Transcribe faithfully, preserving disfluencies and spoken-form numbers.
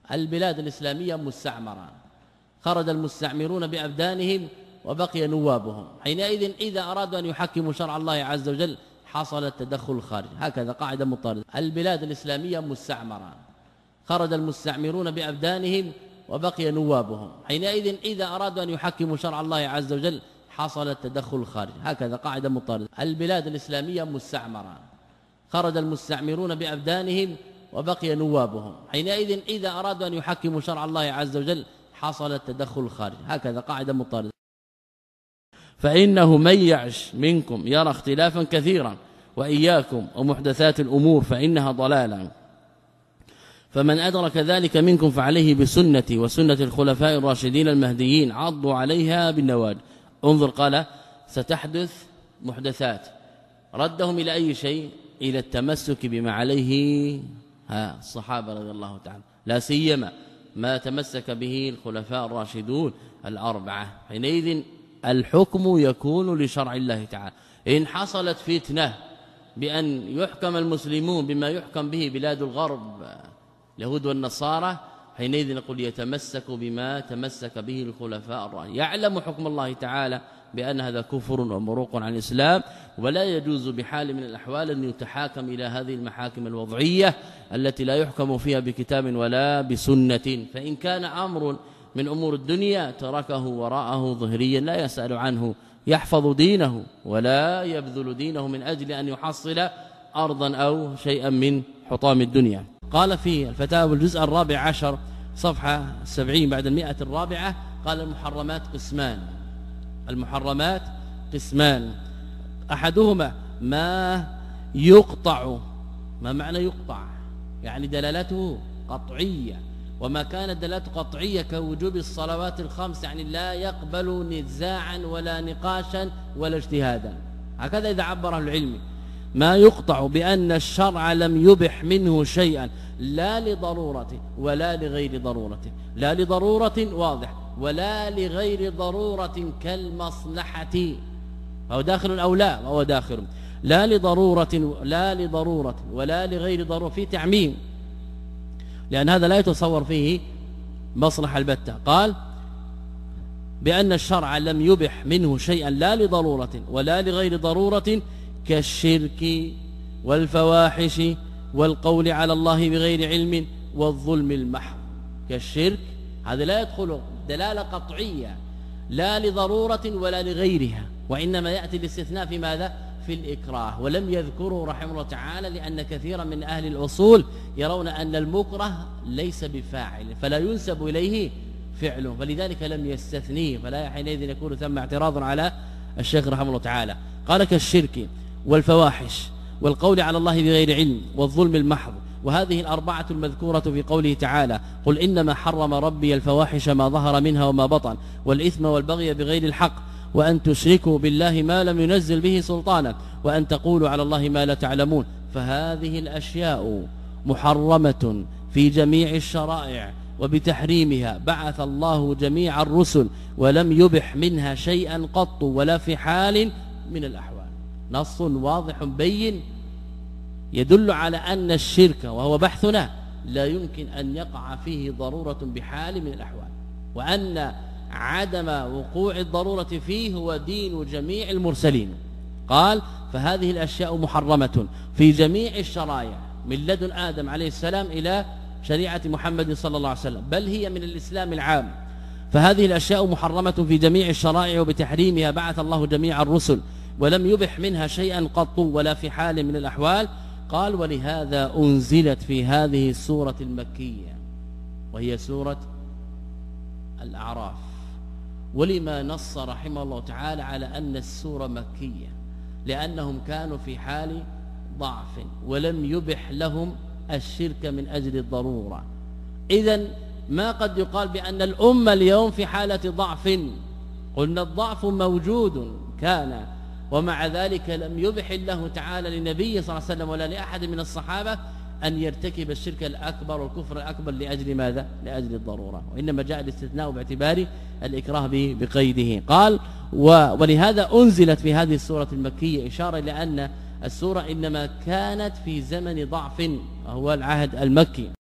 البلاد الإسلامية مستعمرة، خرج المستعمرون بأبدانهم وبقي نوابهم. حينئذ إذا أرادوا أن يحكموا شرع الله عز وجل حصل التدخل الخارجي. هكذا قاعدة مضطردة. البلاد الإسلامية مستعمرة، خرج المستعمرون بأبدانهم وبقي نوابهم. حينئذ إذا أرادوا أن يحكموا شرع الله عز وجل حصل التدخل الخارجي. هكذا قاعدة مضطردة. البلاد الإسلامية مستعمرة، خرج المستعمرون بأبدانهم وبقي نوابهم. حينئذ إذا أرادوا أن يحكموا شرع الله عز وجل حصل التدخل الخارجي. هكذا قاعدة مضطردة. فإنه من يعش منكم يرى اختلافا كثيرا وإياكم ومحدثات الأمور فإنها ضلالة، فمن أدرك ذلك منكم فعليه بسنتي وسنة الخلفاء الراشدين المهديين عضوا عليها بالنواجذ. انظر، قال ستحدث محدثات، ردهم إلى أي شيء؟ إلى التمسك بما عليه ها الصحابة رضي الله تعالى، لا سيما ما تمسك به الخلفاء الراشدون الأربعة. حينئذ الحكم يكون لشرع الله تعالى. إن حصلت فتنة بأن يحكم المسلمون بما يحكم به بلاد الغرب اليهود والنصارى، حينئذ نقول يتمسك بما تمسك به الخلفاء الراشدون، يعلم حكم الله تعالى بأن هذا كفر ومروق عن الإسلام، ولا يجوز بحال من الأحوال أن يتحاكم إلى هذه المحاكم الوضعية التي لا يحكم فيها بكتاب ولا بسنة. فإن كان أمر من أمور الدنيا تركه وراءه ظهريا لا يسأل عنه، يحفظ دينه ولا يبذل دينه من أجل أن يحصل أرضا أو شيئا من حطام الدنيا. قال في الفتاوى الجزء الرابع عشر صفحة سبعين بعد المئة الرابعة، قال المحرمات قسمان. المحرمات قسمان، أحدهما ما يقطع. ما معنى يقطع؟ يعني دلالته قطعية، وما كانت دلالته قطعية كوجوب الصلوات الخمس يعني لا يقبل نزاعا ولا نقاشا ولا اجتهادا. هكذا إذا عبره العلم، ما يقطع بأن الشرع لم يبح منه شيئا لا لضرورة ولا لغير ضرورة، لا لضرورة واضح ولا لغير ضرورة كالمصلحة، فهو داخل أو لا، وهو داخل لا لضرورة لا لضرورة ولا لغير ضرورة، في تعميم، لأن هذا لا يتصور فيه مصلحة البتة. قال بأن الشرع لم يبح منه شيئا لا لضرورة ولا لغير ضرورة كالشرك والفواحش والقول على الله بغير علم والظلم المحض. كالشرك هذا لا يدخل دلالة قطعية لا لضرورة ولا لغيرها، وإنما يأتي الاستثناء في ماذا؟ في الإكراه. ولم يذكره رحمه الله تعالى لأن كثيرا من أهل الأصول يرون أن المكره ليس بفاعل فلا ينسب إليه فعله، فلذلك لم يستثنيه، فلا حينئذ يكون ثم اعتراض على الشيخ رحمه الله تعالى. قال كالشرك والفواحش والقول على الله بغير علم والظلم المحض. وهذه الأربعة المذكورة في قوله تعالى قل إنما حرم ربي الفواحش ما ظهر منها وما بطن والإثم والبغي بغير الحق وأن تشركوا بالله ما لم ينزل به سلطانا وأن تقولوا على الله ما لا تعلمون. فهذه الأشياء محرمة في جميع الشرائع، وبتحريمها بعث الله جميع الرسل ولم يبح منها شيئا قط ولا في حال من الأحوال. نص واضح بين يدل على أن الشرك وهو بحثنا لا يمكن أن يقع فيه ضرورة بحال من الأحوال، وأن عدم وقوع الضرورة فيه هو دين جميع المرسلين. قال فهذه الأشياء محرمة في جميع الشرائع من لدن آدم عليه السلام إلى شريعة محمد صلى الله عليه وسلم، بل هي من الإسلام العام. فهذه الأشياء محرمة في جميع الشرائع وبتحريمها بعث الله جميع الرسل ولم يبح منها شيئا قط ولا في حال من الأحوال. قال ولهذا أنزلت في هذه السورة المكية وهي سورة الأعراف. ولما نص رحمه الله تعالى على أن السورة مكية؟ لأنهم كانوا في حال ضعف ولم يبح لهم الشرك من أجل الضرورة. إذن ما قد يقال بأن الأمة اليوم في حالة ضعف، قلنا الضعف موجود كان، ومع ذلك لم يبح الله تعالى للنبي صلى الله عليه وسلم ولا لأحد من الصحابة أن يرتكب الشرك الأكبر والكفر الأكبر لأجل ماذا؟ لأجل الضرورة، وإنما جاء الاستثناء باعتبار الإكراه بقيده. قال ولهذا أنزلت في هذه السورة المكية، إشارة لأن السورة إنما كانت في زمن ضعف وهو العهد المكي.